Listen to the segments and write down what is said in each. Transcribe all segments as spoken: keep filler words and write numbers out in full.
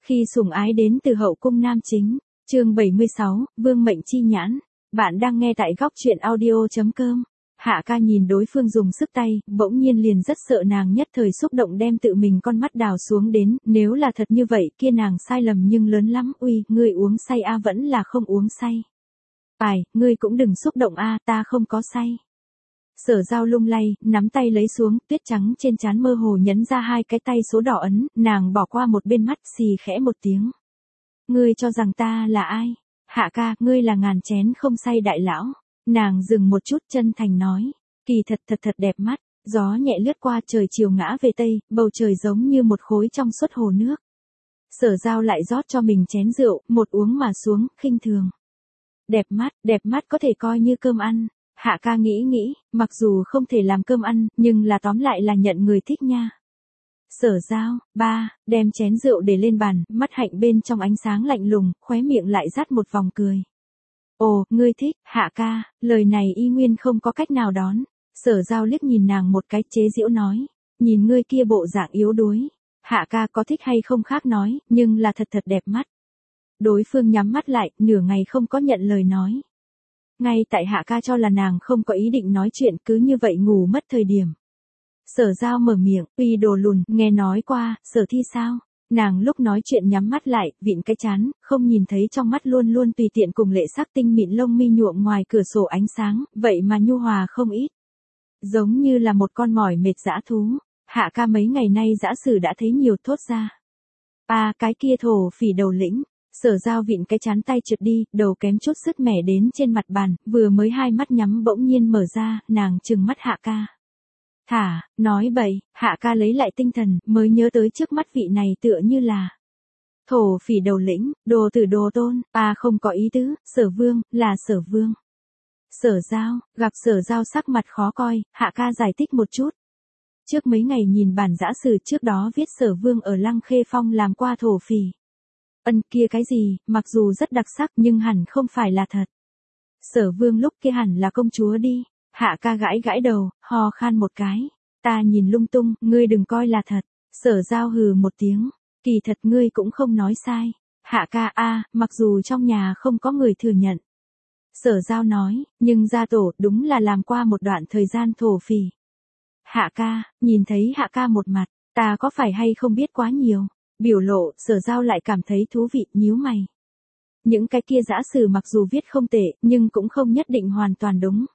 Khi sủng ái đến từ hậu cung nam chính, chương bảy mươi sáu, Vương mệnh chi nhãn. Bạn đang nghe tại góc truyện audio.com. Hạ ca nhìn đối phương dùng sức tay, bỗng nhiên liền rất sợ nàng nhất thời xúc động đem tự mình con mắt đào xuống đến, nếu là thật như vậy kia nàng sai lầm nhưng lớn lắm, uy, ngươi uống say a vẫn là không uống say. Ai, ngươi cũng đừng xúc động a, ta không có say. Sở Giao lung lay, nắm tay lấy xuống, tuyết trắng trên trán mơ hồ nhấn ra hai cái tay số đỏ ấn, nàng bỏ qua một bên mắt xì khẽ một tiếng. Ngươi cho rằng ta là ai? Hạ ca, ngươi là ngàn chén không say đại lão. Nàng dừng một chút chân thành nói, kỳ thật thật thật đẹp mắt, gió nhẹ lướt qua trời chiều ngã về tây, bầu trời giống như một khối trong suốt hồ nước. Sở Giao lại rót cho mình chén rượu, một uống mà xuống, khinh thường. Đẹp mắt, đẹp mắt có thể coi như cơm ăn. Hạ ca nghĩ nghĩ, mặc dù không thể làm cơm ăn, nhưng là tóm lại là nhận người thích nha. Sở Giao, ba, đem chén rượu để lên bàn, mắt hạnh bên trong ánh sáng lạnh lùng, khóe miệng lại dắt một vòng cười. Ồ, ngươi thích, Hạ ca, lời này y nguyên không có cách nào đón. Sở Giao liếc nhìn nàng một cái chế giễu nói, nhìn ngươi kia bộ dạng yếu đuối. Hạ ca có thích hay không khác nói, nhưng là thật thật đẹp mắt. Đối phương nhắm mắt lại, nửa ngày không có nhận lời nói. Ngay tại Hạ ca cho là nàng không có ý định nói chuyện cứ như vậy ngủ mất thời điểm. Sở Giao mở miệng, uy đồ lùn, nghe nói qua, sở thi sao? Nàng lúc nói chuyện nhắm mắt lại, vịn cái chán, không nhìn thấy trong mắt luôn luôn tùy tiện cùng lệ sắc tinh mịn lông mi nhuộm ngoài cửa sổ ánh sáng, vậy mà nhu hòa không ít. Giống như là một con mỏi mệt dã thú. Hạ ca mấy ngày nay dã sử đã thấy nhiều thốt ra. À, cái kia thổ phỉ đầu lĩnh. Sở Giao vịn cái chán tay trượt đi, đầu kém chút sứt mẻ đến trên mặt bàn, vừa mới hai mắt nhắm bỗng nhiên mở ra, nàng trừng mắt Hạ ca. Thả, nói bậy, Hạ ca lấy lại tinh thần, mới nhớ tới trước mắt vị này tựa như là thổ phỉ đầu lĩnh, đồ tử đồ tôn, à không có ý tứ, Sở Vương, là Sở Vương. Sở Giao, gặp Sở Giao sắc mặt khó coi, Hạ ca giải thích một chút. Trước mấy ngày nhìn bản giã sử trước đó viết Sở Vương ở Lăng Khê Phong làm qua thổ phỉ. Ân kia cái gì, mặc dù rất đặc sắc nhưng hẳn không phải là thật. Sở Vương lúc kia hẳn là công chúa đi. Hạ ca gãi gãi đầu, ho khan một cái. Ta nhìn lung tung, ngươi đừng coi là thật. Sở Giao hừ một tiếng. Kỳ thật ngươi cũng không nói sai. Hạ ca a, mặc dù trong nhà không có người thừa nhận. Sở Giao nói, nhưng gia tổ đúng là làm qua một đoạn thời gian thổ phỉ. Hạ ca, nhìn thấy Hạ ca một mặt, ta có phải hay không biết quá nhiều. Biểu lộ, Sở Giao lại cảm thấy thú vị, nhíu mày. Những cái kia dã sử mặc dù viết không tệ, nhưng cũng không nhất định hoàn toàn đúng.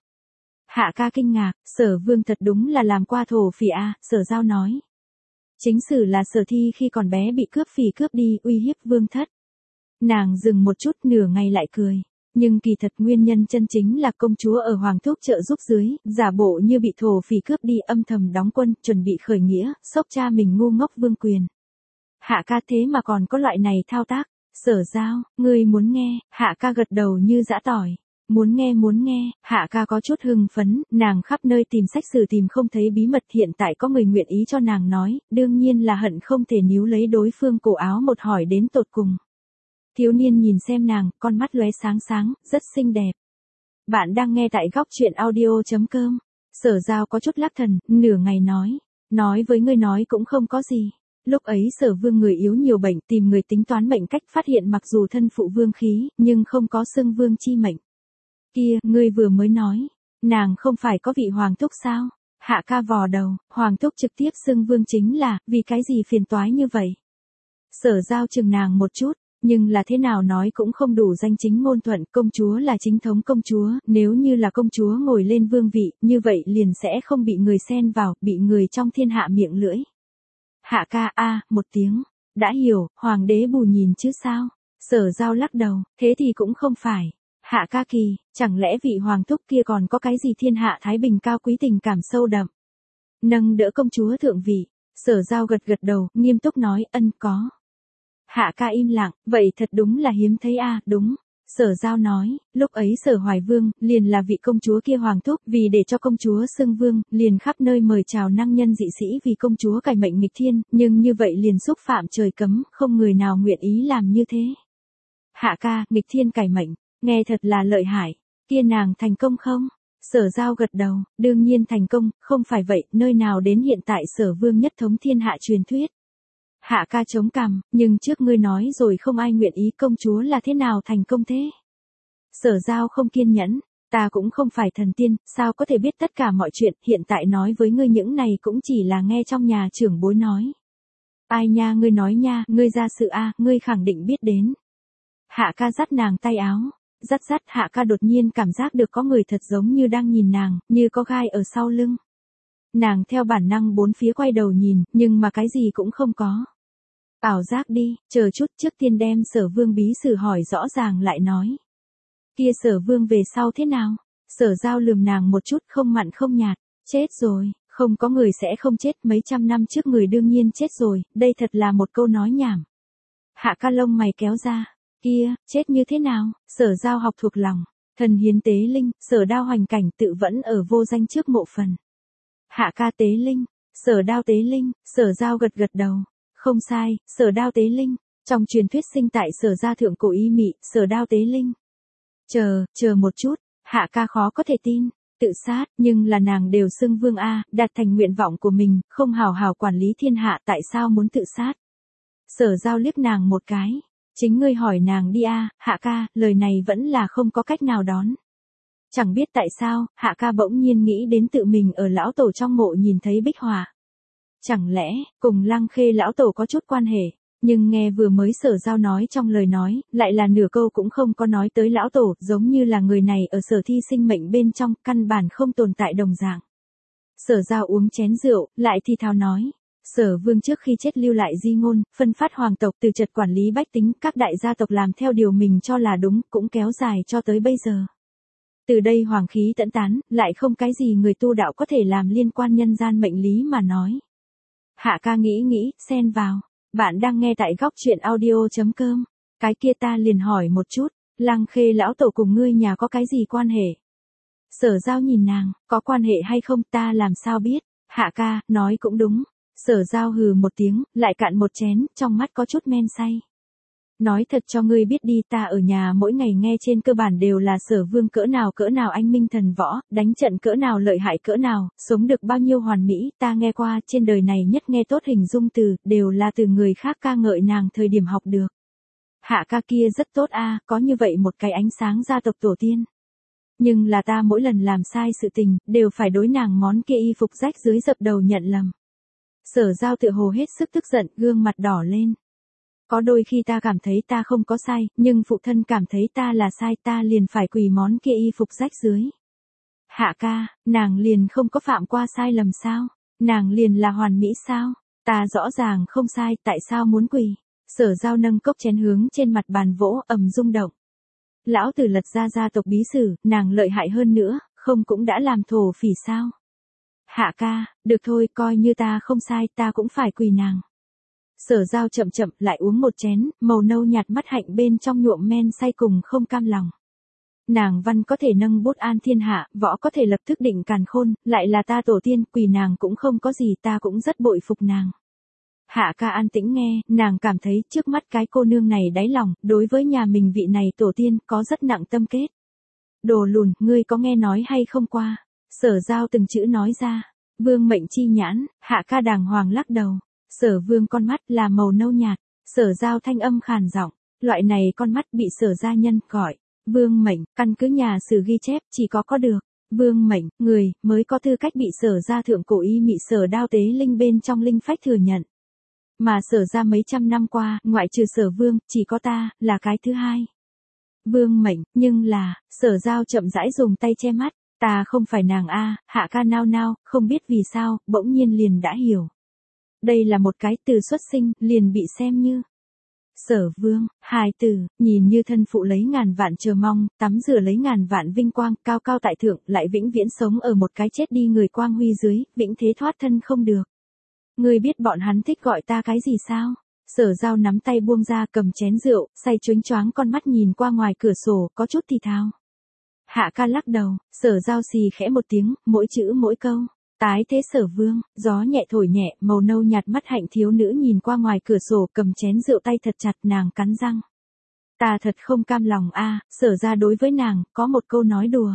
Hạ ca kinh ngạc, Sở Vương thật đúng là làm qua thổ phỉ a, Sở Giao nói. Chính sử là Sở Thi khi còn bé bị cướp phỉ cướp đi, uy hiếp vương thất. Nàng dừng một chút nửa ngày lại cười. Nhưng kỳ thật nguyên nhân chân chính là công chúa ở Hoàng Thúc trợ giúp dưới, giả bộ như bị thổ phỉ cướp đi âm thầm đóng quân, chuẩn bị khởi nghĩa, xốc cha mình ngu ngốc vương quyền. Hạ ca thế mà còn có loại này thao tác. Sở Giao, ngươi muốn nghe? Hạ ca gật đầu như giã tỏi. Muốn nghe muốn nghe, Hạ ca có chút hưng phấn, nàng khắp nơi tìm sách sử tìm không thấy bí mật hiện tại có người nguyện ý cho nàng nói, đương nhiên là hận không thể níu lấy đối phương cổ áo một hỏi đến tột cùng. Thiếu niên nhìn xem nàng, con mắt lóe sáng sáng, rất xinh đẹp. Bạn đang nghe tại góc truyện audio.com. Sở Giao có chút lắc thần, nửa ngày nói, nói với ngươi nói cũng không có gì. Lúc ấy Sở Vương người yếu nhiều bệnh, tìm người tính toán mệnh cách phát hiện mặc dù thân phụ vương khí, nhưng không có xưng vương chi mệnh. Kia, ngươi vừa mới nói, nàng không phải có vị hoàng thúc sao? Hạ ca vò đầu, hoàng thúc trực tiếp xưng vương chính là, vì cái gì phiền toái như vậy? Sở Giao chừng nàng một chút, nhưng là thế nào nói cũng không đủ danh chính ngôn thuận, công chúa là chính thống công chúa, nếu như là công chúa ngồi lên vương vị, như vậy liền sẽ không bị người xen vào, bị người trong thiên hạ miệng lưỡi. Hạ ca a, một tiếng, đã hiểu, hoàng đế bù nhìn chứ sao? Sở Giao lắc đầu, thế thì cũng không phải. Hạ ca kỳ, chẳng lẽ vị hoàng thúc kia còn có cái gì thiên hạ thái bình cao quý tình cảm sâu đậm? Nâng đỡ công chúa thượng vị, Sở Giao gật gật đầu, nghiêm túc nói, ân có. Hạ ca im lặng, vậy thật đúng là hiếm thấy a, đúng. Sở Giao nói, lúc ấy Sở Hoài Vương, liền là vị công chúa kia hoàng thúc, vì để cho công chúa xưng vương, liền khắp nơi mời chào năng nhân dị sĩ vì công chúa cải mệnh nghịch thiên, nhưng như vậy liền xúc phạm trời cấm, không người nào nguyện ý làm như thế. Hạ ca, nghịch thiên cải mệnh, nghe thật là lợi hại, kia nàng thành công không? Sở Giao gật đầu, đương nhiên thành công, không phải vậy, nơi nào đến hiện tại Sở Vương nhất thống thiên hạ truyền thuyết. Hạ ca chống cằm, nhưng trước ngươi nói rồi không ai nguyện ý, công chúa là thế nào thành công thế? Sở Giao không kiên nhẫn, ta cũng không phải thần tiên, sao có thể biết tất cả mọi chuyện, hiện tại nói với ngươi những này cũng chỉ là nghe trong nhà trưởng bối nói. Ai nha, ngươi nói nha, ngươi ra sự a, ngươi khẳng định biết đến. Hạ ca dắt nàng tay áo, dắt dắt, Hạ ca đột nhiên cảm giác được có người thật giống như đang nhìn nàng, như có gai ở sau lưng. Nàng theo bản năng bốn phía quay đầu nhìn, nhưng mà cái gì cũng không có. Ảo giác đi, chờ chút, trước tiên đem Sở Vương bí sử hỏi rõ ràng lại nói. Kia Sở Vương về sau thế nào? Sở Giao lườm nàng một chút, không mặn không nhạt. Chết rồi, không có người sẽ không chết, mấy trăm năm trước người đương nhiên chết rồi, đây thật là một câu nói nhảm. Hạ ca lông mày kéo ra. Kia, chết như thế nào? Sở Giao học thuộc lòng. Thần hiến tế linh, Sở Đao hoành cảnh tự vẫn ở vô danh trước mộ phần. Hạ ca tế linh, Sở Đao tế linh, Sở Giao gật gật đầu. Không sai, Sở Đao tế linh. Trong truyền thuyết sinh tại Sở gia thượng cổ y mị, Sở Đao tế linh. Chờ, chờ một chút, Hạ ca khó có thể tin. Tự sát, nhưng là nàng đều xưng vương A, đạt thành nguyện vọng của mình, không hào hào quản lý thiên hạ, tại sao muốn tự sát? Sở Giao liếc nàng một cái. Chính ngươi hỏi nàng đi a, Hạ ca, lời này vẫn là không có cách nào đón. Chẳng biết tại sao, Hạ ca bỗng nhiên nghĩ đến tự mình ở lão tổ trong mộ nhìn thấy bích họa. Chẳng lẽ, cùng Lăng Khê lão tổ có chút quan hệ, nhưng nghe vừa mới Sở Giao nói trong lời nói, lại là nửa câu cũng không có nói tới lão tổ, giống như là người này ở Sở thi sinh mệnh bên trong, căn bản không tồn tại đồng dạng. Sở Giao uống chén rượu, lại thì thào nói. Sở Vương trước khi chết lưu lại di ngôn, phân phát hoàng tộc từ trật quản lý bách tính, các đại gia tộc làm theo điều mình cho là đúng, cũng kéo dài cho tới bây giờ. Từ đây hoàng khí tẫn tán, lại không cái gì người tu đạo có thể làm liên quan nhân gian mệnh lý mà nói. Hạ ca nghĩ nghĩ, xen vào. Bạn đang nghe tại góc truyện audio.com. Cái kia ta liền hỏi một chút, Lăng Khê lão tổ cùng ngươi nhà có cái gì quan hệ? Sở Giao nhìn nàng, có quan hệ hay không ta làm sao biết? Hạ ca, nói cũng đúng. Sở Giao hừ một tiếng, lại cạn một chén, trong mắt có chút men say. Nói thật cho ngươi biết đi, ta ở nhà mỗi ngày nghe trên cơ bản đều là Sở Vương cỡ nào cỡ nào anh minh thần võ, đánh trận cỡ nào lợi hại cỡ nào, sống được bao nhiêu hoàn mỹ, ta nghe qua, trên đời này nhất nghe tốt hình dung từ, đều là từ người khác ca ngợi nàng thời điểm học được. Hạ ca kia rất tốt a, có như vậy một cái ánh sáng gia tộc tổ tiên. Nhưng là ta mỗi lần làm sai sự tình, đều phải đối nàng món kia y phục rách dưới dập đầu nhận lầm. Sở Giao tự hồ hết sức tức giận, gương mặt đỏ lên. Có đôi khi ta cảm thấy ta không có sai, nhưng phụ thân cảm thấy ta là sai, ta liền phải quỳ món kia y phục rách dưới. Hạ ca, nàng liền không có phạm qua sai lầm sao? Nàng liền là hoàn mỹ sao? Ta rõ ràng không sai, tại sao muốn quỳ? Sở Giao nâng cốc chén hướng trên mặt bàn vỗ, ầm rung động. Lão tử lật ra gia tộc bí sử, nàng lợi hại hơn nữa, không cũng đã làm thổ phỉ sao? Hạ ca, được thôi, coi như ta không sai, ta cũng phải quỳ nàng. Sở Giao chậm chậm lại uống một chén, màu nâu nhạt mắt hạnh bên trong nhuộm men say cùng không cam lòng. Nàng văn có thể nâng bút an thiên hạ, võ có thể lập tức định càn khôn, lại là ta tổ tiên, quỳ nàng cũng không có gì, ta cũng rất bội phục nàng. Hạ ca an tĩnh nghe, nàng cảm thấy trước mắt cái cô nương này đáy lòng, đối với nhà mình vị này tổ tiên, có rất nặng tâm kết. Đồ lùn, ngươi có nghe nói hay không qua? Sở Giao từng chữ nói ra. Vương mệnh chi nhãn, Hạ ca đàng hoàng lắc đầu. Sở Vương con mắt là màu nâu nhạt. Sở Giao thanh âm khàn giọng. Loại này con mắt bị Sở gia nhân gọi. Vương mệnh, căn cứ nhà sử ghi chép, chỉ có có được. Vương mệnh, người, mới có tư cách bị Sở gia thượng cổ y mị Sở Đao tế linh bên trong linh phách thừa nhận. Mà Sở gia mấy trăm năm qua, ngoại trừ Sở Vương, chỉ có ta, là cái thứ hai. Vương mệnh, nhưng là, Sở Giao chậm rãi dùng tay che mắt. Ta không phải nàng a. Hạ ca nao nao, không biết vì sao, bỗng nhiên liền đã hiểu. Đây là một cái từ xuất sinh, liền bị xem như. Sở Vương, hài tử, nhìn như thân phụ lấy ngàn vạn chờ mong, tắm rửa lấy ngàn vạn vinh quang, cao cao tại thượng, lại vĩnh viễn sống ở một cái chết đi người quang huy dưới, vĩnh thế thoát thân không được. Ngươi biết bọn hắn thích gọi ta cái gì sao? Sở Giao nắm tay buông ra, cầm chén rượu, say choáng choáng con mắt nhìn qua ngoài cửa sổ, có chút thì thào. Hạ ca lắc đầu, Sở Giao xì khẽ một tiếng, mỗi chữ mỗi câu. Tái thế Sở Vương, gió nhẹ thổi nhẹ, màu nâu nhạt mắt hạnh thiếu nữ nhìn qua ngoài cửa sổ, cầm chén rượu tay thật chặt, nàng cắn răng. Ta thật không cam lòng a. Sở ra đối với nàng, có một câu nói đùa.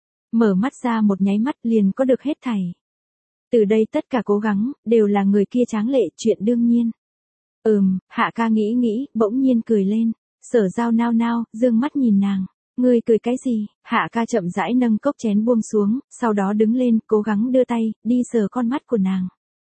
Mở mắt ra một nháy mắt liền có được hết thảy. Từ đây tất cả cố gắng, đều là người kia tráng lệ, chuyện đương nhiên. Ừm, Hạ ca nghĩ nghĩ, bỗng nhiên cười lên. Sở Giao nao nao, dương mắt nhìn nàng. Ngươi cười cái gì? Hạ ca chậm rãi nâng cốc chén buông xuống, sau đó đứng lên, cố gắng đưa tay, đi sờ con mắt của nàng.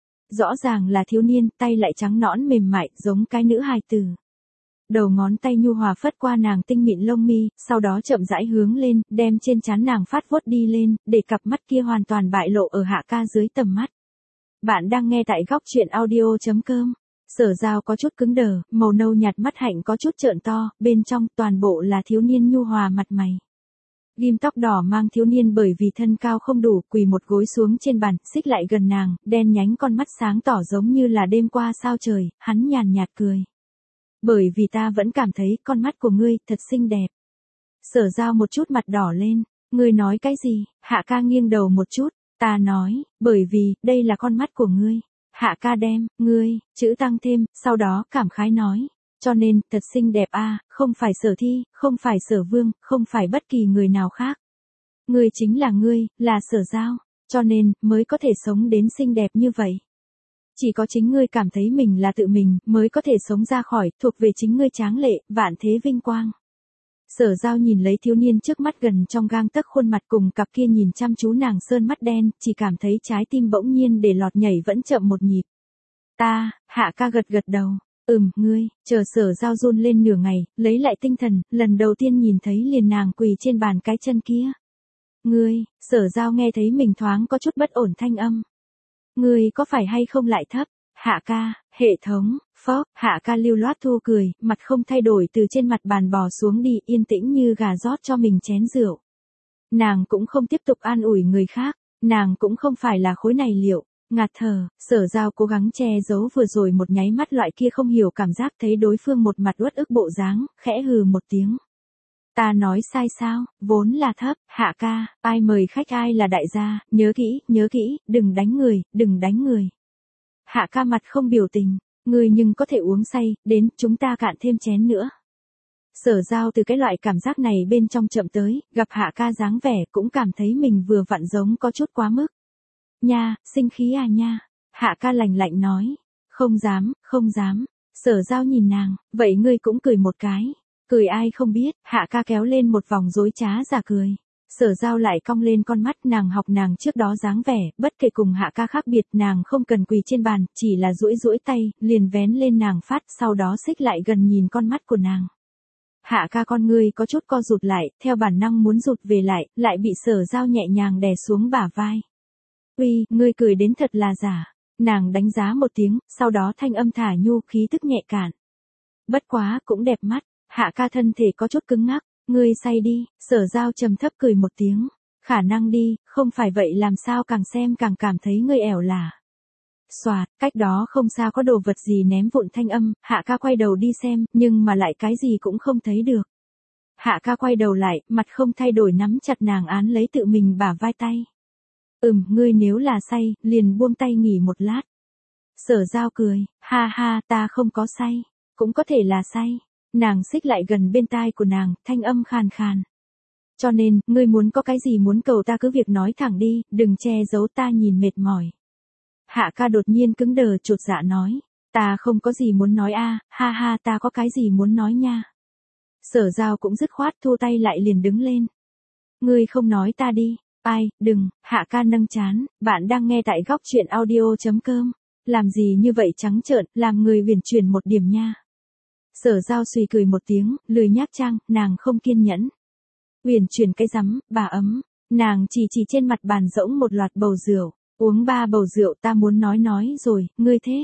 Rõ ràng là thiếu niên, tay lại trắng nõn mềm mại, giống cái nữ hài tử. Đầu ngón tay nhu hòa phất qua nàng tinh mịn lông mi, sau đó chậm rãi hướng lên, đem trên trán nàng phát vuốt đi lên, để cặp mắt kia hoàn toàn bại lộ ở Hạ ca dưới tầm mắt. Bạn đang nghe tại góc truyện audio.com. Sở Giao có chút cứng đờ, màu nâu nhạt mắt hạnh có chút trợn to, bên trong toàn bộ là thiếu niên nhu hòa mặt mày. Ghim tóc đỏ mang thiếu niên bởi vì thân cao không đủ, quỳ một gối xuống trên bàn, xích lại gần nàng, đen nhánh con mắt sáng tỏ giống như là đêm qua sao trời, hắn nhàn nhạt cười. Bởi vì ta vẫn cảm thấy con mắt của ngươi thật xinh đẹp. Sở Giao một chút mặt đỏ lên, ngươi nói cái gì? Hạ ca nghiêng đầu một chút, ta nói, bởi vì, đây là con mắt của ngươi. Hạ ca đem, ngươi, chữ tăng thêm, sau đó cảm khái nói. Cho nên, thật xinh đẹp a, không phải Sở Thi, không phải Sở Vương, không phải bất kỳ người nào khác. Ngươi chính là ngươi, là Sở Giao, cho nên, mới có thể sống đến xinh đẹp như vậy. Chỉ có chính ngươi cảm thấy mình là tự mình, mới có thể sống ra khỏi, thuộc về chính ngươi tráng lệ, vạn thế vinh quang. Sở Giao nhìn lấy thiếu niên trước mắt gần trong gang tấc khuôn mặt cùng cặp kia nhìn chăm chú nàng sơn mắt đen, chỉ cảm thấy trái tim bỗng nhiên để lọt nhảy vẫn chậm một nhịp. Ta, Hạ ca gật gật đầu, ừm, ngươi, chờ Sở Giao run lên nửa ngày, lấy lại tinh thần, lần đầu tiên nhìn thấy liền nàng quỳ trên bàn cái chân kia. Ngươi, Sở Giao nghe thấy mình thoáng có chút bất ổn thanh âm. Ngươi có phải hay không lại thấp? Hạ ca, hệ thống, phó, Hạ ca lưu loát thu cười, mặt không thay đổi từ trên mặt bàn bò xuống đi, yên tĩnh như gà rót cho mình chén rượu. Nàng cũng không tiếp tục an ủi người khác, nàng cũng không phải là khối này liệu. Ngạt thở, Sở Giao cố gắng che giấu vừa rồi một nháy mắt loại kia không hiểu cảm giác thấy đối phương một mặt uất ức bộ dáng, khẽ hừ một tiếng. Ta nói sai sao, vốn là thấp, Hạ ca, ai mời khách ai là đại gia, nhớ kỹ, nhớ kỹ, đừng đánh người, đừng đánh người. Hạ ca mặt không biểu tình, người nhưng có thể uống say, đến, chúng ta cạn thêm chén nữa. Sở Giao từ cái loại cảm giác này bên trong chậm tới, gặp Hạ ca dáng vẻ cũng cảm thấy mình vừa vặn giống có chút quá mức. Nha, sinh khí à nha. Hạ ca lạnh lạnh nói. Không dám, không dám. Sở Giao nhìn nàng, vậy ngươi cũng cười một cái. Cười ai không biết, Hạ ca kéo lên một vòng dối trá giả cười. Sở Giao lại cong lên con mắt, nàng học nàng trước đó dáng vẻ, bất kể cùng Hạ ca khác biệt, nàng không cần quỳ trên bàn, chỉ là duỗi duỗi tay, liền vén lên nàng phát, sau đó xích lại gần nhìn con mắt của nàng. Hạ ca con ngươi có chút co rụt lại, theo bản năng muốn rụt về lại, lại bị Sở Giao nhẹ nhàng đè xuống bả vai. Uy, ngươi cười đến thật là giả. Nàng đánh giá một tiếng, sau đó thanh âm thả nhu, khí tức nhẹ cạn. Bất quá, cũng đẹp mắt. Hạ ca thân thể có chút cứng ngắc. Ngươi say đi, Sở Giao trầm thấp cười một tiếng. Khả năng đi, không phải vậy làm sao càng xem càng cảm thấy ngươi ẻo lả. Xoạt, cách đó không xa có đồ vật gì ném vụn thanh âm, Hạ ca quay đầu đi xem, nhưng mà lại cái gì cũng không thấy được. Hạ ca quay đầu lại, mặt không thay đổi nắm chặt nàng án lấy tự mình bả vai tay. Ừm, ngươi nếu là say, liền buông tay nghỉ một lát. Sở Giao cười, ha ha, ta không có say, cũng có thể là say. Nàng xích lại gần bên tai của nàng, thanh âm khàn khàn. Cho nên, ngươi muốn có cái gì muốn cầu ta cứ việc nói thẳng đi, đừng che giấu ta nhìn mệt mỏi. Hạ ca đột nhiên cứng đờ chột dạ nói, ta không có gì muốn nói a, ha ha, ta có cái gì muốn nói nha. Sở Giao cũng dứt khoát thu tay lại liền đứng lên. Ngươi không nói ta đi. Ai, đừng, Hạ ca nâng chán, bạn đang nghe tại góc truyện audio.com. Làm gì như vậy trắng trợn, làm người huyền chuyển một điểm nha. Sở Giao suy cười một tiếng, lười nhác trang, nàng không kiên nhẫn. Huyền chuyển cái rắm, bà ấm, nàng chỉ chỉ trên mặt bàn rỗng một loạt bầu rượu, uống ba bầu rượu ta muốn nói nói rồi, ngươi thế.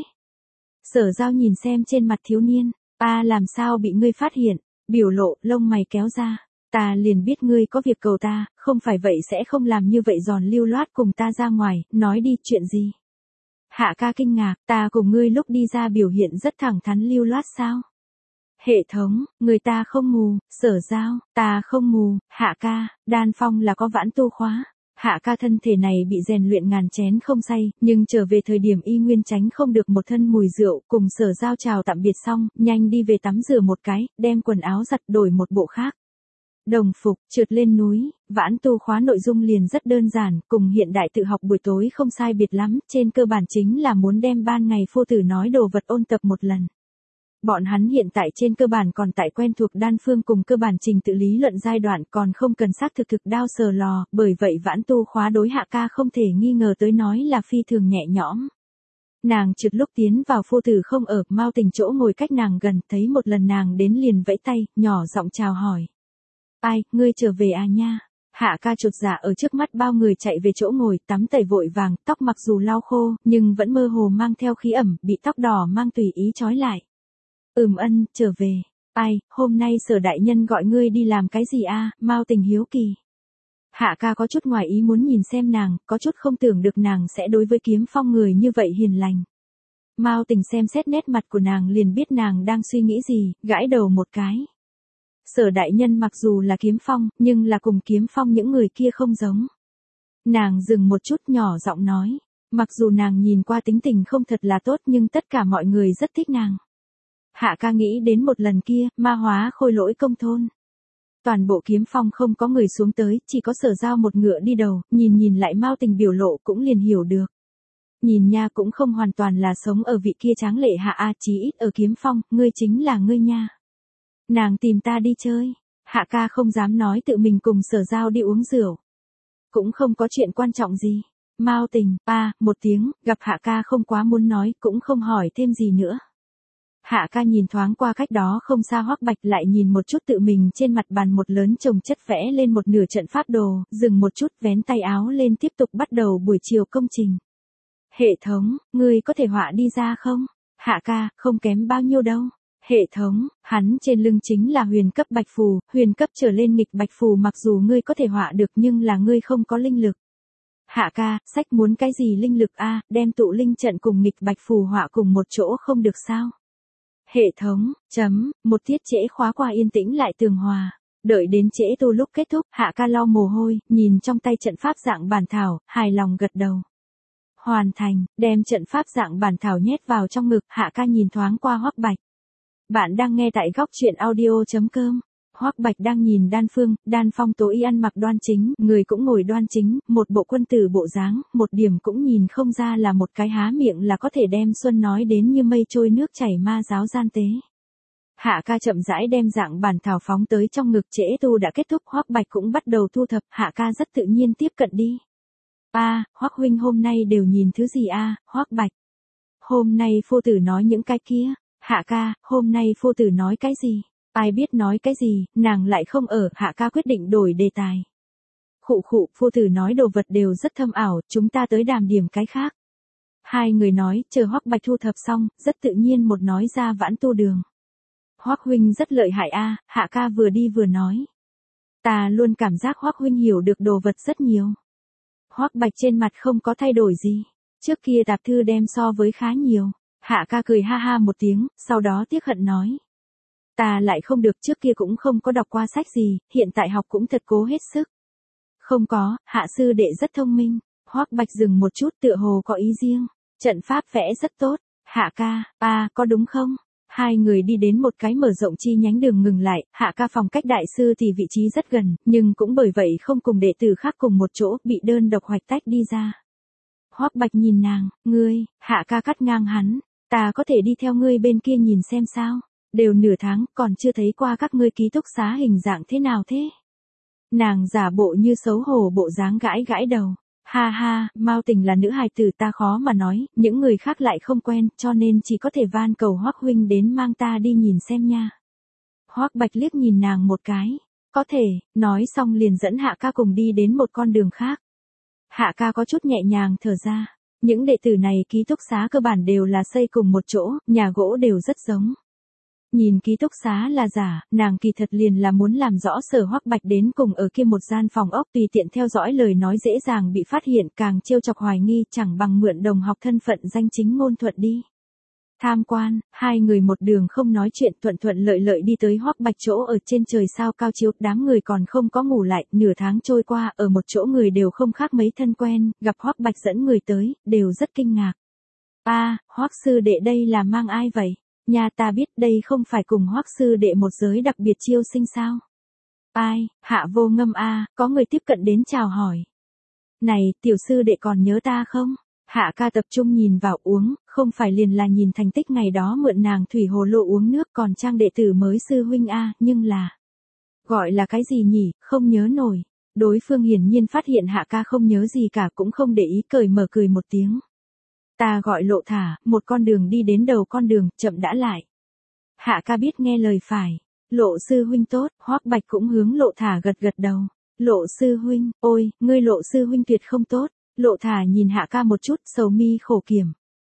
Sở Giao nhìn xem trên mặt thiếu niên, ta làm sao bị ngươi phát hiện, biểu lộ, lông mày kéo ra. Ta liền biết ngươi có việc cầu ta, không phải vậy sẽ không làm như vậy giòn lưu loát cùng ta ra ngoài, nói đi chuyện gì. Hạ ca kinh ngạc, ta cùng ngươi lúc đi ra biểu hiện rất thẳng thắn lưu loát sao? Hệ thống, người ta không mù, Sở Giao, ta không mù, Hạ ca, đan phong là có vãn tu khóa. Hạ ca thân thể này bị rèn luyện ngàn chén không say, nhưng trở về thời điểm y nguyên tránh không được một thân mùi rượu, cùng Sở Giao chào tạm biệt xong, nhanh đi về tắm rửa một cái, đem quần áo giặt đổi một bộ khác. Đồng phục, trượt lên núi, vãn tu khóa nội dung liền rất đơn giản, cùng hiện đại tự học buổi tối không sai biệt lắm, trên cơ bản chính là muốn đem ban ngày phu tử nói đồ vật ôn tập một lần. Bọn hắn hiện tại trên cơ bản còn tại quen thuộc đan phương cùng cơ bản trình tự lý luận giai đoạn, còn không cần xác thực thực đao sờ lò, bởi vậy vãn tu khóa đối Hạ ca không thể nghi ngờ tới nói là phi thường nhẹ nhõm. Nàng trượt lúc tiến vào Phu Tử không ở, Mao Tình chỗ ngồi cách nàng gần, thấy một lần nàng đến liền vẫy tay, nhỏ giọng chào hỏi. Ai, ngươi trở về à nha? Hạ ca chột dạ ở trước mắt bao người chạy về chỗ ngồi, tắm tẩy vội vàng, tóc mặc dù lau khô, nhưng vẫn mơ hồ mang theo khí ẩm, bị tóc đỏ mang tùy ý trói lại. Ừm ân, trở về. Ai, hôm nay Sở đại nhân gọi ngươi đi làm cái gì a? Mao Tình hiếu kỳ. Hạ ca có chút ngoài ý muốn nhìn xem nàng, có chút không tưởng được nàng sẽ đối với Kiếm Phong người như vậy hiền lành. Mao Tình xem xét nét mặt của nàng liền biết nàng đang suy nghĩ gì, gãi đầu một cái. Sở đại nhân mặc dù là Kiếm Phong, nhưng là cùng Kiếm Phong những người kia không giống. Nàng dừng một chút nhỏ giọng nói, mặc dù nàng nhìn qua tính tình không thật là tốt nhưng tất cả mọi người rất thích nàng. Hạ ca nghĩ đến một lần kia, ma hóa Khôi Lỗi công thôn. Toàn bộ Kiếm Phong không có người xuống tới, chỉ có Sở Giao một ngựa đi đầu, nhìn nhìn lại Mao Tình biểu lộ cũng liền hiểu được. Nhìn nha cũng không hoàn toàn là sống ở vị kia tráng lệ hạ a, chí ít ở Kiếm Phong, ngươi chính là ngươi nha. Nàng tìm ta đi chơi. Hạ ca không dám nói tự mình cùng Sở Giao đi uống rượu. Cũng không có chuyện quan trọng gì. Mao Tình, a, một tiếng, gặp Hạ ca không quá muốn nói, cũng không hỏi thêm gì nữa. Hạ ca nhìn thoáng qua cách đó không xa Hoắc Bạch, lại nhìn một chút tự mình trên mặt bàn một lớn chồng chất vẽ lên một nửa trận pháp đồ, dừng một chút vén tay áo lên tiếp tục bắt đầu buổi chiều công trình. Hệ thống, ngươi có thể họa đi ra không? Hạ ca, không kém bao nhiêu đâu. Hệ thống, hắn trên lưng chính là huyền cấp bạch phù, huyền cấp trở lên nghịch bạch phù mặc dù ngươi có thể họa được nhưng là ngươi không có linh lực. Hạ ca, sách muốn cái gì linh lực a, đem tụ linh trận cùng nghịch bạch phù họa cùng một chỗ không được sao? Hệ thống, chấm, một tiết trễ khóa qua yên tĩnh lại tường hòa. Đợi đến trễ tu lúc kết thúc, Hạ ca lau mồ hôi, nhìn trong tay trận pháp dạng bản thảo, hài lòng gật đầu. Hoàn thành, đem trận pháp dạng bản thảo nhét vào trong ngực, Hạ ca nhìn thoáng qua Hoắc Bạch. Bạn đang nghe tại góc truyện audio.com. Hoắc Bạch đang nhìn Đan Phương, Đan Phong tối y ăn mặc đoan chính, người cũng ngồi đoan chính, một bộ quân tử bộ dáng, một điểm cũng nhìn không ra là một cái há miệng là có thể đem xuân nói đến như mây trôi nước chảy ma giáo gian tế. Hạ ca chậm rãi đem dạng bản thảo phóng tới trong ngực, trễ tu đã kết thúc, Hoắc Bạch cũng bắt đầu thu thập, Hạ ca rất tự nhiên tiếp cận đi. A, Hoắc huynh hôm nay đều nhìn thứ gì a? Hoắc Bạch. Hôm nay Phu Tử nói những cái kia. Hạ ca, hôm nay Phu Tử nói cái gì? Ai biết nói cái gì, nàng lại không ở, Hạ ca quyết định đổi đề tài. Khụ khụ, Phu Tử nói đồ vật đều rất thâm ảo, chúng ta tới đàm điểm cái khác. Hai người nói, chờ Hoắc Bạch thu thập xong, rất tự nhiên một nói ra vãn tu đường. Hoắc huynh rất lợi hại a, Hạ ca vừa đi vừa nói. Ta luôn cảm giác Hoắc huynh hiểu được đồ vật rất nhiều. Hoắc Bạch trên mặt không có thay đổi gì. Trước kia tạp thư đem so với khá nhiều. Hạ ca cười ha ha một tiếng, sau đó tiếc hận nói. Ta lại không được, trước kia cũng không có đọc qua sách gì, hiện tại học cũng thật cố hết sức. Không có, Hạ sư đệ rất thông minh. Hoắc Bạch dừng một chút tựa hồ có ý riêng. Trận pháp vẽ rất tốt. Hạ ca, a, có đúng không? Hai người đi đến một cái mở rộng chi nhánh đường ngừng lại, Hạ ca phòng cách đại sư thì vị trí rất gần, nhưng cũng bởi vậy không cùng đệ tử khác cùng một chỗ, bị đơn độc hoạch tách đi ra. Hoắc Bạch nhìn nàng, ngươi, Hạ ca cắt ngang hắn, ta có thể đi theo ngươi bên kia nhìn xem sao, đều nửa tháng, còn chưa thấy qua các ngươi ký túc xá hình dạng thế nào thế. Nàng giả bộ như xấu hổ bộ dáng gãi gãi đầu. Ha ha, Mao Tình là nữ hài tử ta khó mà nói, những người khác lại không quen, cho nên chỉ có thể van cầu Hoắc huynh đến mang ta đi nhìn xem nha. Hoắc Bạch liếc nhìn nàng một cái, có thể, nói xong liền dẫn Hạ ca cùng đi đến một con đường khác. Hạ ca có chút nhẹ nhàng thở ra, những đệ tử này ký túc xá cơ bản đều là xây cùng một chỗ, nhà gỗ đều rất giống. Nhìn ký túc xá là giả, nàng kỳ thật liền là muốn làm rõ Sở Hoắc Bạch đến cùng ở kia một gian phòng ốc, tùy tiện theo dõi lời nói dễ dàng bị phát hiện, càng trêu chọc hoài nghi, chẳng bằng mượn đồng học thân phận danh chính ngôn thuận đi. Tham quan, hai người một đường không nói chuyện, thuận thuận lợi lợi đi tới Hoắc Bạch chỗ ở trên trời sao cao chiếu, đám người còn không có ngủ lại, nửa tháng trôi qua, ở một chỗ người đều không khác mấy thân quen, gặp Hoắc Bạch dẫn người tới, đều rất kinh ngạc. A, Hoắc sư đệ đây là mang ai vậy? Nhà ta biết đây không phải cùng Hoắc sư đệ một giới đặc biệt chiêu sinh sao? Ai, Hạ Vô Ngâm a, có người tiếp cận đến chào hỏi. Này, tiểu sư đệ còn nhớ ta không? Hạ ca tập trung nhìn vào uống, không phải liền là nhìn thành tích ngày đó mượn nàng thủy hồ lô uống nước còn trang đệ tử mới sư huynh a, nhưng là gọi là cái gì nhỉ, không nhớ nổi. Đối phương hiển nhiên phát hiện Hạ ca không nhớ gì cả cũng không để ý, cởi mở cười một tiếng. Ta gọi Lộ Thả, một con đường đi đến đầu con đường, chậm đã lại. Hạ ca biết nghe lời phải. Lộ sư huynh tốt, Hoắc Bạch cũng hướng Lộ Thả gật gật đầu. Lộ sư huynh, ôi, ngươi Lộ sư huynh tuyệt không tốt. Lộ Thả nhìn Hạ ca một chút, sầu mi khổ kiểm.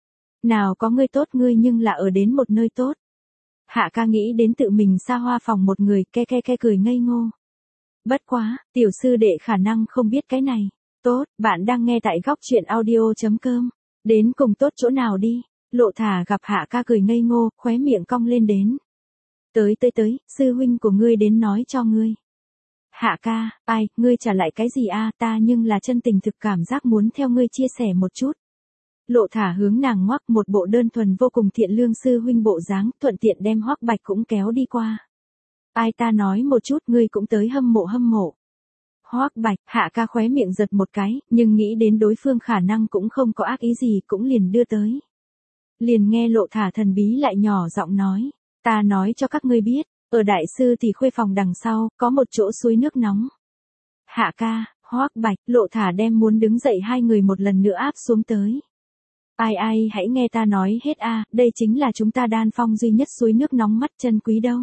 Nào có ngươi tốt, ngươi nhưng là ở đến một nơi tốt. Hạ ca nghĩ đến tự mình xa hoa phòng một người, ke ke ke cười ngây ngô. Bất quá, tiểu sư đệ khả năng không biết cái này. Tốt, bạn đang nghe tại góc truyện audio chấm com. Đến cùng tốt chỗ nào đi. Lộ Thả gặp Hạ ca cười ngây ngô, khóe miệng cong lên đến. Tới tới tới, sư huynh của ngươi đến nói cho ngươi. Hạ ca, ai, ngươi trả lại cái gì a, ta nhưng là chân tình thực cảm giác muốn theo ngươi chia sẻ một chút. Lộ Thả hướng nàng ngoắc một bộ đơn thuần vô cùng thiện lương sư huynh bộ dáng, thuận tiện đem Hoắc Bạch cũng kéo đi qua. Ai ta nói một chút, ngươi cũng tới hâm mộ hâm mộ. Hoắc Bạch, Hạ ca khóe miệng giật một cái, nhưng nghĩ đến đối phương khả năng cũng không có ác ý gì cũng liền đưa tới. Liền nghe Lộ Thả thần bí lại nhỏ giọng nói, ta nói cho các ngươi biết, ở đại sư thì khuê phòng đằng sau, có một chỗ suối nước nóng. Hạ ca, Hoắc Bạch, Lộ Thả đem muốn đứng dậy hai người một lần nữa áp xuống tới. Ai ai hãy nghe ta nói hết a, đây chính là chúng ta Đan Phong duy nhất suối nước nóng mắt chân quý đâu.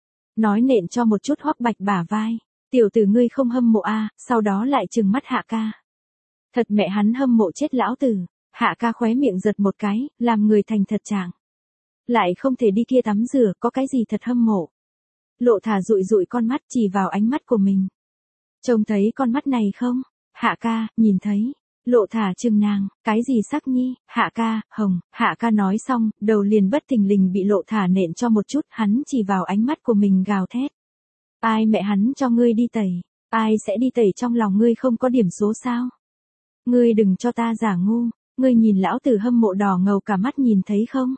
Nói nện cho một chút Hoắc Bạch bả vai, tiểu tử ngươi không hâm mộ a, sau đó lại trừng mắt Hạ ca. Thật mẹ hắn hâm mộ chết lão tử, Hạ ca khóe miệng giật một cái, làm người thành thật trạng. Lại không thể đi kia tắm rửa, có cái gì thật hâm mộ. Lộ Thả dụi dụi con mắt chỉ vào ánh mắt của mình. Trông thấy con mắt này không? Hạ ca, nhìn thấy. Lộ Thả chừng nàng, cái gì sắc nhi, Hạ ca, hồng, Hạ ca nói xong, đầu liền bất thình lình bị Lộ Thả nện cho một chút, hắn chỉ vào ánh mắt của mình gào thét. Ai mẹ hắn cho ngươi đi tẩy, ai sẽ đi tẩy trong lòng ngươi không có điểm số sao? Ngươi đừng cho ta giả ngu, ngươi nhìn lão tử hâm mộ đỏ ngầu cả mắt nhìn thấy không?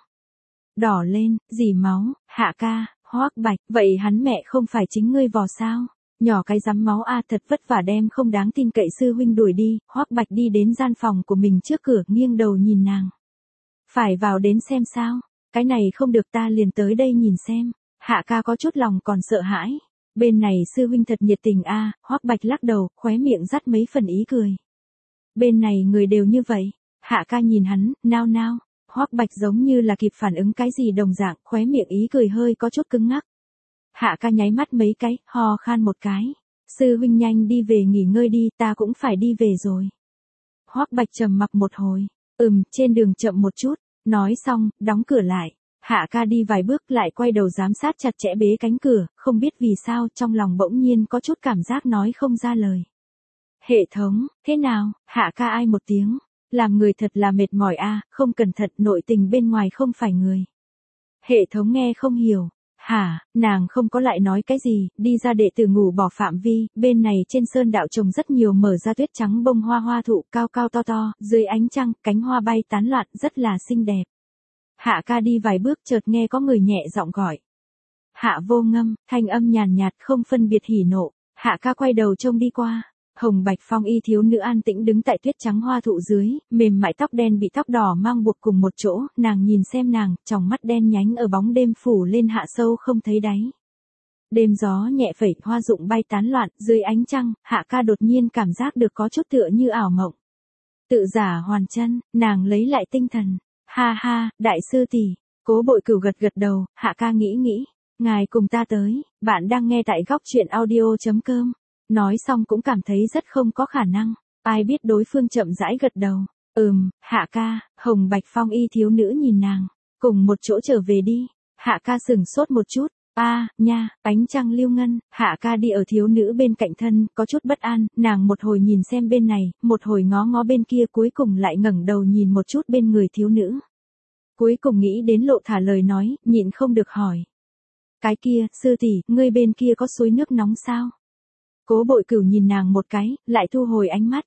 Đỏ lên, dì máu, Hạ ca, Hoắc Bạch, vậy hắn mẹ không phải chính ngươi vò sao? Nhỏ cái rắm máu a, thật vất vả đem không đáng tin cậy sư huynh đuổi đi, Hoắc Bạch đi đến gian phòng của mình trước cửa, nghiêng đầu nhìn nàng. Phải vào đến xem sao? Cái này không được, ta liền tới đây nhìn xem. Hạ ca có chút lòng còn sợ hãi. Bên này sư huynh thật nhiệt tình a, Hoắc Bạch lắc đầu, khóe miệng dắt mấy phần ý cười. Bên này người đều như vậy. Hạ ca nhìn hắn, nao nao. Hoắc Bạch giống như là kịp phản ứng cái gì đồng dạng, khóe miệng ý cười hơi có chút cứng ngắc. Hạ ca nháy mắt mấy cái, ho khan một cái. Sư huynh nhanh đi về nghỉ ngơi đi, ta cũng phải đi về rồi. Hoắc Bạch trầm mặc một hồi, ừm, trên đường chậm một chút, nói xong, đóng cửa lại. Hạ ca đi vài bước lại quay đầu giám sát chặt chẽ bế cánh cửa, không biết vì sao trong lòng bỗng nhiên có chút cảm giác nói không ra lời. Hệ thống, thế nào? Hạ ca ai một tiếng. Làm người thật là mệt mỏi a, không cẩn thận nội tình bên ngoài không phải người. Hệ thống nghe không hiểu. Hả, nàng không có lại nói cái gì, đi ra đệ tử ngủ bỏ phạm vi, bên này trên sơn đạo trồng rất nhiều mở ra tuyết trắng bông hoa hoa thụ cao cao to to, dưới ánh trăng, cánh hoa bay tán loạn, rất là xinh đẹp. Hạ ca đi vài bước chợt nghe có người nhẹ giọng gọi. Hạ Vô Ngâm, thanh âm nhàn nhạt không phân biệt hỉ nộ, Hạ ca quay đầu trông đi qua. Hồng Bạch Phong y thiếu nữ an tĩnh đứng tại tuyết trắng hoa thụ dưới, mềm mại tóc đen bị tóc đỏ mang buộc cùng một chỗ, nàng nhìn xem nàng, tròng mắt đen nhánh ở bóng đêm phủ lên hạ sâu không thấy đáy. Đêm gió nhẹ phẩy, hoa rụng bay tán loạn, dưới ánh trăng, Hạ ca đột nhiên cảm giác được có chút tựa như ảo mộng. Tự giả hoàn chân, nàng lấy lại tinh thần. Ha ha, đại sư tỷ, Cố Bội Cửu gật gật đầu, Hạ ca nghĩ nghĩ, ngài cùng ta tới, bạn đang nghe tại góc truyện audio chấm com. Nói xong cũng cảm thấy rất không có khả năng, ai biết đối phương chậm rãi gật đầu, ừm, Hạ ca, Hồng Bạch Phong y thiếu nữ nhìn nàng, cùng một chỗ trở về đi, Hạ ca sừng sốt một chút, a nha, ánh trăng lưu ngân, Hạ ca đi ở thiếu nữ bên cạnh thân, có chút bất an, nàng một hồi nhìn xem bên này, một hồi ngó ngó bên kia cuối cùng lại ngẩng đầu nhìn một chút bên người thiếu nữ. Cuối cùng nghĩ đến Lộ Thả lời nói, nhịn không được hỏi. Cái kia, sư tỷ, ngươi bên kia có suối nước nóng sao? Cố Bội Cửu nhìn nàng một cái, lại thu hồi ánh mắt.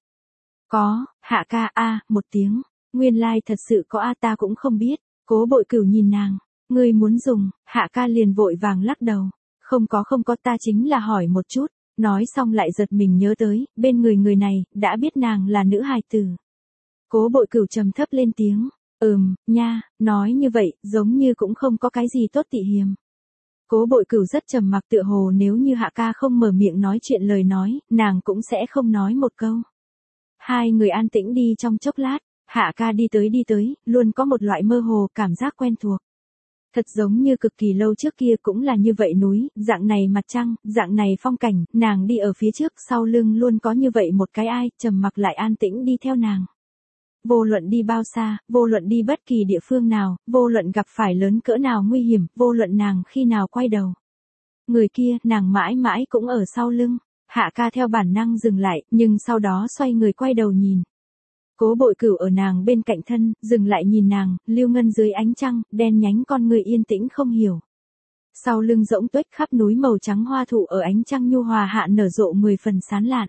Có, Hạ ca a, một tiếng, nguyên lai like thật sự có a, ta cũng không biết. Cố Bội Cửu nhìn nàng, ngươi muốn dùng, Hạ ca liền vội vàng lắc đầu. Không có không có, ta chính là hỏi một chút, nói xong lại giật mình nhớ tới, bên người người này, đã biết nàng là nữ hài tử. Cố Bội Cửu trầm thấp lên tiếng, Ừm, nha, nói như vậy, giống như cũng không có cái gì tốt tị hiềm. Cố Bội Cửu rất trầm mặc tựa hồ nếu như Hạ ca không mở miệng nói chuyện lời nói, nàng cũng sẽ không nói một câu. Hai người an tĩnh đi trong chốc lát, Hạ ca đi tới đi tới, luôn có một loại mơ hồ cảm giác quen thuộc. Thật giống như cực kỳ lâu trước kia cũng là như vậy núi, dạng này mặt trăng, dạng này phong cảnh, nàng đi ở phía trước sau lưng luôn có như vậy một cái ai, trầm mặc lại an tĩnh đi theo nàng. Vô luận đi bao xa, vô luận đi bất kỳ địa phương nào, vô luận gặp phải lớn cỡ nào nguy hiểm, vô luận nàng khi nào quay đầu. Người kia, nàng mãi mãi cũng ở sau lưng. Hạ ca theo bản năng dừng lại, nhưng sau đó xoay người quay đầu nhìn. Cố Bội Cửu ở nàng bên cạnh thân, dừng lại nhìn nàng, lưu ngân dưới ánh trăng, đen nhánh con người yên tĩnh không hiểu. Sau lưng rỗng tuếch khắp núi màu trắng hoa thụ ở ánh trăng nhu hòa hạ nở rộ mười phần sán lạn.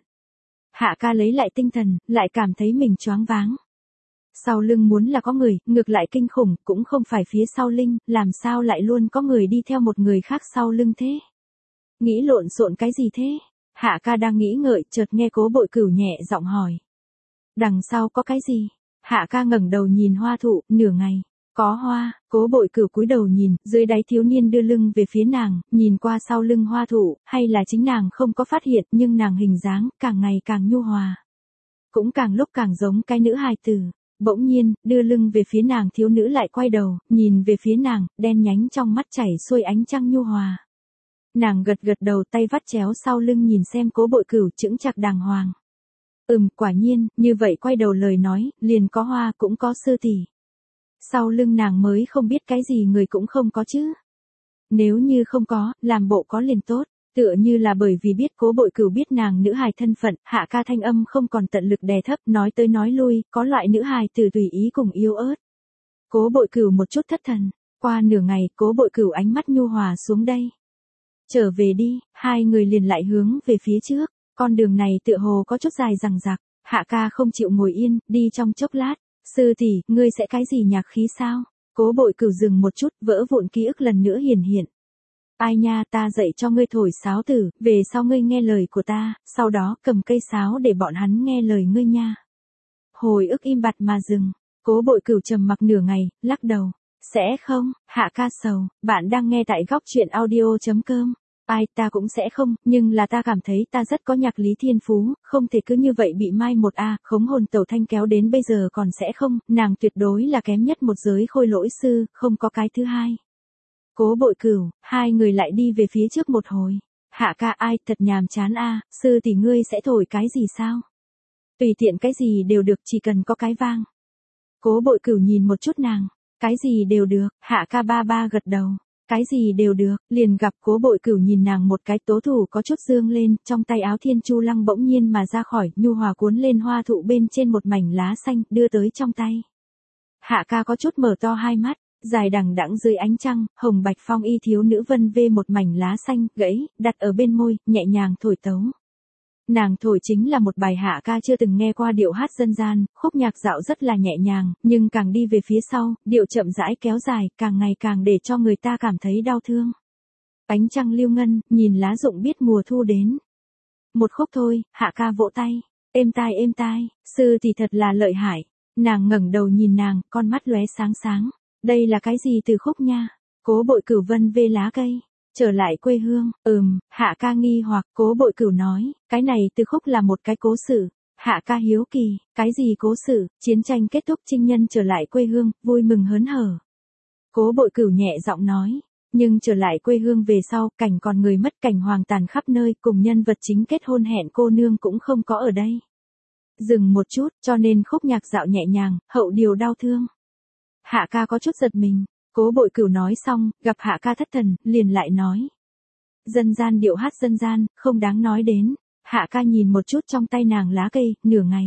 Hạ ca lấy lại tinh thần, lại cảm thấy mình choáng váng. Sau lưng muốn là có người, ngược lại kinh khủng, cũng không phải phía sau Linh, làm sao lại luôn có người đi theo một người khác sau lưng thế? Nghĩ lộn xộn cái gì thế? Hạ ca đang nghĩ ngợi, chợt nghe Cố Bội Cửu nhẹ giọng hỏi. Đằng sau có cái gì? Hạ ca ngẩng đầu nhìn hoa thụ, nửa ngày. Có hoa, Cố Bội Cửu cúi đầu nhìn, dưới đáy thiếu niên đưa lưng về phía nàng, nhìn qua sau lưng hoa thụ, hay là chính nàng không có phát hiện, nhưng nàng hình dáng, càng ngày càng nhu hòa. Cũng càng lúc càng giống cái nữ hài tử. Bỗng nhiên, đưa lưng về phía nàng thiếu nữ lại quay đầu, nhìn về phía nàng, đen nhánh trong mắt chảy xuôi ánh trăng nhu hòa. Nàng gật gật đầu tay vắt chéo sau lưng nhìn xem Cố Bội Cửu chững chạc đàng hoàng. Ừm, quả nhiên, như vậy quay đầu lời nói, liền có hoa cũng có sư tỷ. Sau lưng nàng mới không biết cái gì người cũng không có chứ. Nếu như không có, làm bộ có liền tốt. Tựa như là bởi vì biết Cố Bội Cửu biết nàng nữ hài thân phận, Hạ ca thanh âm không còn tận lực đè thấp, nói tới nói lui, có loại nữ hài từ tùy ý cùng yếu ớt. Cố Bội Cửu một chút thất thần, qua nửa ngày, Cố Bội Cửu ánh mắt nhu hòa xuống đây. Trở về đi, hai người liền lại hướng về phía trước, con đường này tựa hồ có chút dài dằng dặc, Hạ ca không chịu ngồi yên, đi trong chốc lát, sư tỷ, ngươi sẽ cái gì nhạc khí sao? Cố Bội Cửu dừng một chút, vỡ vụn ký ức lần nữa hiển hiện. Ai nha, ta dạy cho ngươi thổi sáo tử, về sau ngươi nghe lời của ta, sau đó cầm cây sáo để bọn hắn nghe lời ngươi nha. Hồi ức im bặt mà dừng, Cố Bội Cửu trầm mặc nửa ngày, lắc đầu. Sẽ không, Hạ ca sầu, bạn đang nghe tại góc truyện audio.com. Ai, ta cũng sẽ không, nhưng là ta cảm thấy ta rất có nhạc lý thiên phú, không thể cứ như vậy bị mai một a, khống hồn tẩu thanh kéo đến bây giờ còn sẽ không, nàng tuyệt đối là kém nhất một giới khôi lỗi sư, không có cái thứ hai. Cố Bội Cửu, hai người lại đi về phía trước một hồi. Hạ ca ai, thật nhàm chán a, sư tỷ ngươi sẽ thổi cái gì sao? Tùy tiện cái gì đều được, chỉ cần có cái vang. Cố Bội Cửu nhìn một chút nàng, cái gì đều được, Hạ ca ba ba gật đầu. Cái gì đều được, liền gặp Cố Bội Cửu nhìn nàng một cái tố thủ có chút dương lên, trong tay áo thiên chu lăng bỗng nhiên mà ra khỏi, nhu hòa cuốn lên hoa thụ bên trên một mảnh lá xanh, đưa tới trong tay. Hạ ca có chút mở to hai mắt, dài đằng đẵng dưới ánh trăng, hồng bạch phong y thiếu nữ vân vê một mảnh lá xanh, gãy, đặt ở bên môi, nhẹ nhàng thổi tấu. Nàng thổi chính là một bài Hạ ca chưa từng nghe qua điệu hát dân gian, khúc nhạc dạo rất là nhẹ nhàng, nhưng càng đi về phía sau, điệu chậm rãi kéo dài, càng ngày càng để cho người ta cảm thấy đau thương. Ánh trăng lưu ngân, nhìn lá rụng biết mùa thu đến. Một khúc thôi, Hạ ca vỗ tay, êm tai êm tai, sư thì thật là lợi hại. Nàng ngẩng đầu nhìn nàng, con mắt lóe sáng sáng. Đây là cái gì từ khúc nha? Cố Bội Cửu vân vê lá cây. Trở lại quê hương, ừm, Hạ ca nghi hoặc Cố Bội Cửu nói, cái này từ khúc là một cái cố sự. Hạ ca hiếu kỳ, cái gì cố sự? Chiến tranh kết thúc trinh nhân trở lại quê hương, vui mừng hớn hở. Cố Bội Cửu nhẹ giọng nói, nhưng trở lại quê hương về sau, cảnh còn người mất, cảnh hoàng tàn khắp nơi, cùng nhân vật chính kết hôn hẹn cô nương cũng không có ở đây. Dừng một chút, cho nên khúc nhạc dạo nhẹ nhàng, hậu điều đau thương. Hạ ca có chút giật mình. Cố Bội Cửu nói xong, gặp Hạ ca thất thần, liền lại nói. Dân gian điệu hát dân gian, không đáng nói đến. Hạ ca nhìn một chút trong tay nàng lá cây, nửa ngày.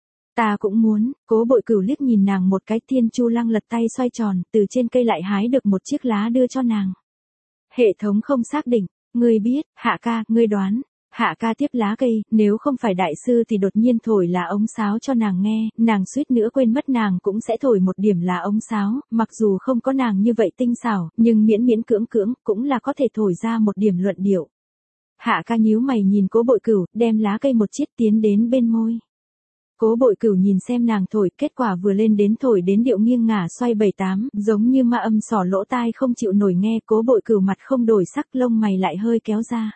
Ta cũng muốn, Cố Bội Cửu liếc nhìn nàng một cái, thiên chu lăng lật tay xoay tròn, từ trên cây lại hái được một chiếc lá đưa cho nàng. Hệ thống không xác định, ngươi biết, Hạ ca, ngươi đoán. Hạ ca tiếp lá cây, nếu không phải đại sư thì đột nhiên thổi là ống sáo cho nàng nghe, nàng suýt nữa quên mất nàng cũng sẽ thổi một điểm là ống sáo, mặc dù không có nàng như vậy tinh xảo, nhưng miễn miễn cưỡng cưỡng, cũng là có thể thổi ra một điểm luận điệu. Hạ ca nhíu mày nhìn Cố Bội Cửu, đem lá cây một chiếc tiến đến bên môi. Cố Bội Cửu nhìn xem nàng thổi, kết quả vừa lên đến thổi đến điệu nghiêng ngả xoay bảy tám, giống như ma âm sỏ lỗ tai không chịu nổi nghe. Cố Bội Cửu mặt không đổi sắc, lông mày lại hơi kéo ra.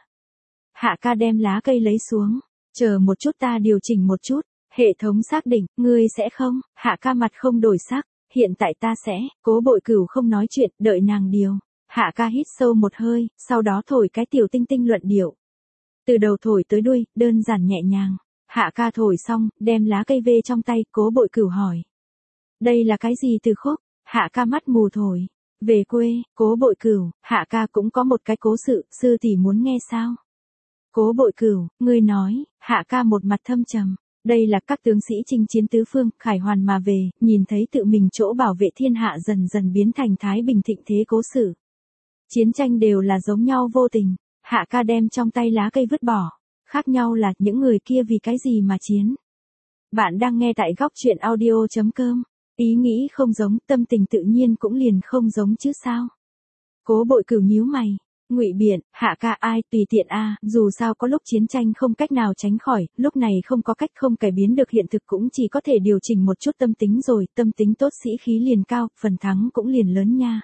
Hạ ca đem lá cây lấy xuống, chờ một chút ta điều chỉnh một chút, hệ thống xác định, ngươi sẽ không? Hạ ca mặt không đổi sắc, hiện tại ta sẽ. Cố Bội Cửu không nói chuyện, đợi nàng điều. Hạ ca hít sâu một hơi, sau đó thổi cái tiểu tinh tinh luận điệu. Từ đầu thổi tới đuôi, đơn giản nhẹ nhàng. Hạ ca thổi xong, đem lá cây vê trong tay. Cố Bội Cửu hỏi, đây là cái gì từ khúc? Hạ ca mắt mù thổi, về quê. Cố Bội Cửu, Hạ ca cũng có một cái cố sự, sư tỷ muốn nghe sao? Cố Bội Cửu, ngươi nói. Hạ ca một mặt thâm trầm, đây là các tướng sĩ chinh chiến tứ phương, khải hoàn mà về, nhìn thấy tự mình chỗ bảo vệ thiên hạ dần dần biến thành thái bình thịnh thế cố sự. Chiến tranh đều là giống nhau vô tình. Hạ ca đem trong tay lá cây vứt bỏ. Khác nhau là những người kia vì cái gì mà chiến. Bạn đang nghe tại góc truyện audio chấm com. Ý nghĩ không giống, tâm tình tự nhiên cũng liền không giống chứ sao. Cố Bội Cửu nhíu mày, ngụy biện, Hạ ca ai, tùy tiện a, dù sao có lúc chiến tranh không cách nào tránh khỏi, lúc này không có cách không cải biến được hiện thực cũng chỉ có thể điều chỉnh một chút tâm tính rồi, tâm tính tốt sĩ khí liền cao, phần thắng cũng liền lớn nha.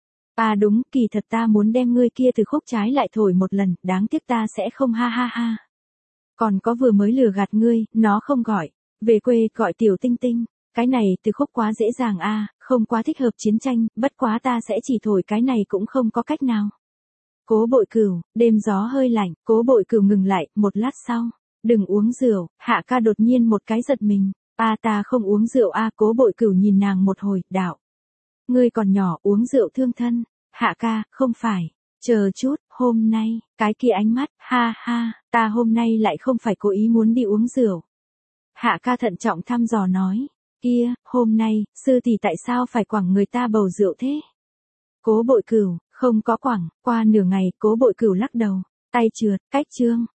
À đúng, kỳ thật ta muốn đem ngươi kia từ khúc trái lại thổi một lần, đáng tiếc ta sẽ không ha ha ha. Còn có vừa mới lừa gạt ngươi, nó không gọi, về quê gọi tiểu tinh tinh, cái này từ khúc quá dễ dàng a, không quá thích hợp chiến tranh, bất quá ta sẽ chỉ thổi cái này cũng không có cách nào. Cố Bội Cửu, đêm gió hơi lạnh. Cố Bội Cửu ngừng lại, một lát sau, đừng uống rượu. Hạ ca đột nhiên một cái giật mình, a ta không uống rượu a. Cố Bội Cửu nhìn nàng một hồi, đạo, ngươi còn nhỏ uống rượu thương thân. Hạ ca, không phải, chờ chút, hôm nay, cái kia ánh mắt, ha ha, ta hôm nay lại không phải cố ý muốn đi uống rượu. Hạ ca thận trọng thăm dò nói, kia, hôm nay, sư tỷ tại sao phải quẳng người ta bầu rượu thế? Cố Bội Cửu, không có quẳng. Qua nửa ngày, Cố Bội Cửu lắc đầu, tay trượt, cách chương.